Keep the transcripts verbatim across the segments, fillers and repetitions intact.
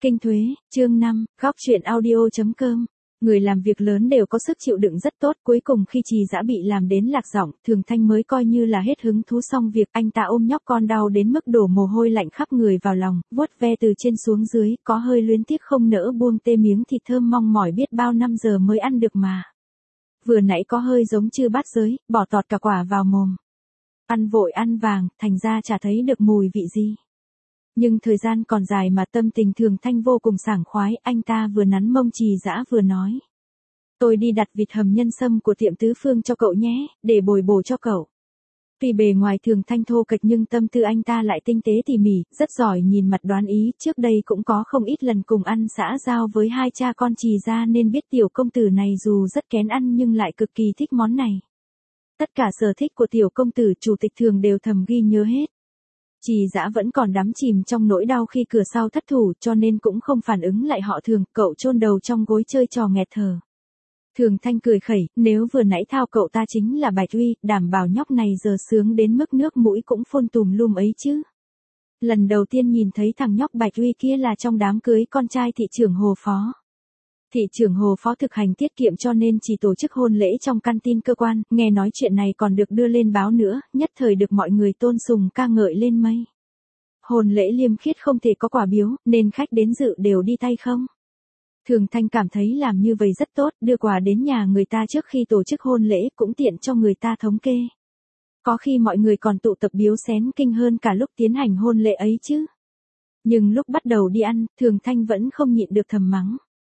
Kinh Thuế, chương năm, góc truyện audio.com. Người làm việc lớn đều có sức chịu đựng rất tốt, cuối cùng khi Trì Dã bị làm đến lạc giọng, Thường Thanh mới coi như là hết hứng thú xong việc, anh ta ôm nhóc con đau đến mức đổ mồ hôi lạnh khắp người vào lòng, vuốt ve từ trên xuống dưới, có hơi luyến tiếc không nỡ buông tê miếng thịt thơm mong mỏi biết bao năm giờ mới ăn được mà. Vừa nãy có hơi giống chư bát giới, bỏ tọt cả quả vào mồm. Ăn vội ăn vàng, thành ra chả thấy được mùi vị gì. Nhưng thời gian còn dài mà tâm tình Thường Thanh vô cùng sảng khoái, anh ta vừa nắn mông Trì Dã vừa nói. Tôi đi đặt vịt hầm nhân sâm của tiệm Tứ Phương cho cậu nhé, để bồi bổ cho cậu. Tuy bề ngoài Thường Thanh thô kệch nhưng tâm tư anh ta lại tinh tế tỉ mỉ, rất giỏi nhìn mặt đoán ý, trước đây cũng có không ít lần cùng ăn xã giao với hai cha con Trì gia nên biết tiểu công tử này dù rất kén ăn nhưng lại cực kỳ thích món này. Tất cả sở thích của tiểu công tử chủ tịch Thường đều thầm ghi nhớ hết. Trì Dã vẫn còn đắm chìm trong nỗi đau khi cửa sau thất thủ cho nên cũng không phản ứng lại họ Thường, cậu chôn đầu trong gối chơi trò nghẹt thở. Thường Thanh cười khẩy, nếu vừa nãy thao cậu ta chính là Bạch Uy, đảm bảo nhóc này giờ sướng đến mức nước mũi cũng phun tùm lum ấy chứ. Lần đầu tiên nhìn thấy thằng nhóc Bạch Uy kia là trong đám cưới con trai thị trưởng Hồ Phó. Thị trưởng Hồ Phó thực hành tiết kiệm cho nên chỉ tổ chức hôn lễ trong căn tin cơ quan, nghe nói chuyện này còn được đưa lên báo nữa, nhất thời được mọi người tôn sùng ca ngợi lên mây. Hôn lễ liêm khiết không thể có quà biếu, nên khách đến dự đều đi tay không. Thường Thanh cảm thấy làm như vậy rất tốt, đưa quà đến nhà người ta trước khi tổ chức hôn lễ cũng tiện cho người ta thống kê. Có khi mọi người còn tụ tập biếu xén kinh hơn cả lúc tiến hành hôn lễ ấy chứ. Nhưng lúc bắt đầu đi ăn, Thường Thanh vẫn không nhịn được thầm mắng.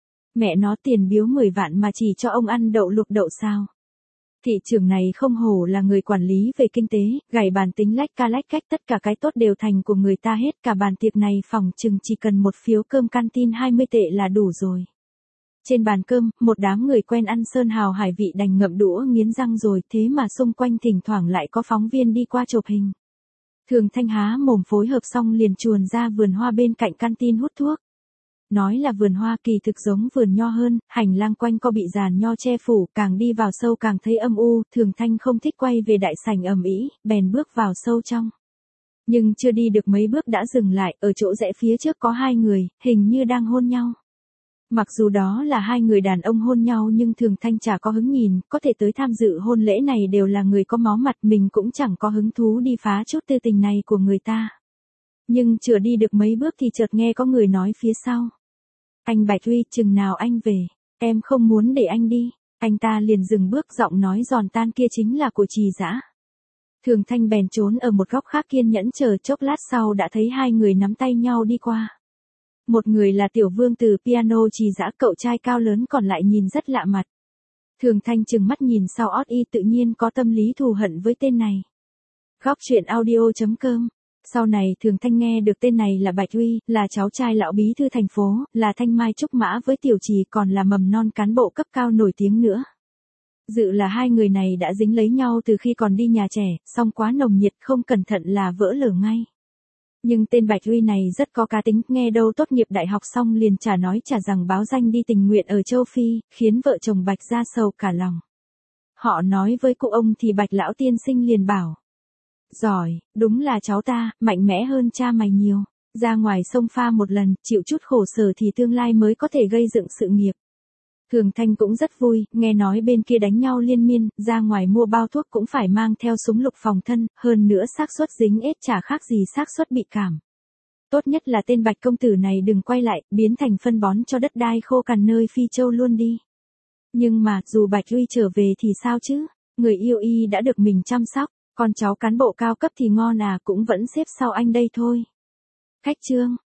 Mẹ nó tiền biếu mười vạn mà chỉ cho ông ăn đậu lục đậu sao. Thị trưởng này không hổ là người quản lý về kinh tế, gảy bàn tính lách ca lách cách tất cả cái tốt đều thành của người ta hết, cả bàn tiệc này phỏng chừng chỉ cần một phiếu cơm canteen hai mươi tệ là đủ rồi. Trên bàn cơm, một đám người quen ăn sơn hào hải vị đành ngậm đũa nghiến răng rồi, thế mà xung quanh thỉnh thoảng lại có phóng viên đi qua chụp hình. Thường Thanh há mồm phối hợp xong liền chuồn ra vườn hoa bên cạnh canteen hút thuốc. Nói là vườn hoa kỳ thực giống vườn nho hơn, hành lang quanh co bị giàn nho che phủ, càng đi vào sâu càng thấy âm u, Thường Thanh không thích quay về đại sảnh ầm ĩ, bèn bước vào sâu trong. Nhưng chưa đi được mấy bước đã dừng lại, ở chỗ rẽ phía trước có hai người, hình như đang hôn nhau. Mặc dù đó là hai người đàn ông hôn nhau nhưng Thường Thanh chả có hứng nhìn, có thể tới tham dự hôn lễ này đều là người có máu mặt, mình cũng chẳng có hứng thú đi phá chút tư tình này của người ta. Nhưng chưa đi được mấy bước thì chợt nghe có người nói phía sau. Anh Bạch Uy, chừng nào anh về, em không muốn để anh đi. Anh ta liền dừng bước, giọng nói giòn tan kia chính là của Trì Dã. Thường Thanh bèn trốn ở một góc khác kiên nhẫn chờ, chốc lát sau đã thấy hai người nắm tay nhau đi qua. Một người là tiểu vương từ piano Trì Dã, cậu trai cao lớn, còn lại nhìn rất lạ mặt. Thường Thanh chừng mắt nhìn sau ót y, tự nhiên có tâm lý thù hận với tên này. Góc truyện audio.com. Sau này Thường Thanh nghe được tên này là Bạch Uy, là cháu trai lão bí thư thành phố, là thanh mai trúc mã với tiểu Trì, còn là mầm non cán bộ cấp cao nổi tiếng nữa. Dự là hai người này đã dính lấy nhau từ khi còn đi nhà trẻ, song quá nồng nhiệt không cẩn thận là vỡ lở ngay. Nhưng tên Bạch Uy này rất có cá tính, nghe đâu tốt nghiệp đại học xong liền chả nói chả rằng báo danh đi tình nguyện ở châu Phi, khiến vợ chồng Bạch ra sầu cả lòng. Họ nói với cụ ông thì Bạch lão tiên sinh liền bảo. Giỏi, đúng là cháu ta, mạnh mẽ hơn cha mày nhiều. Ra ngoài sông pha một lần, chịu chút khổ sở thì tương lai mới có thể gây dựng sự nghiệp. Thường Thanh cũng rất vui, nghe nói bên kia đánh nhau liên miên, ra ngoài mua bao thuốc cũng phải mang theo súng lục phòng thân, hơn nữa xác suất dính ết chả khác gì xác suất bị cảm. Tốt nhất là tên Bạch công tử này đừng quay lại, biến thành phân bón cho đất đai khô cằn nơi Phi Châu luôn đi. Nhưng mà, dù Bạch Uy trở về thì sao chứ, người yêu y đã được mình chăm sóc. Con cháu cán bộ cao cấp thì ngon à, cũng vẫn xếp sau anh đây thôi. Khách trương.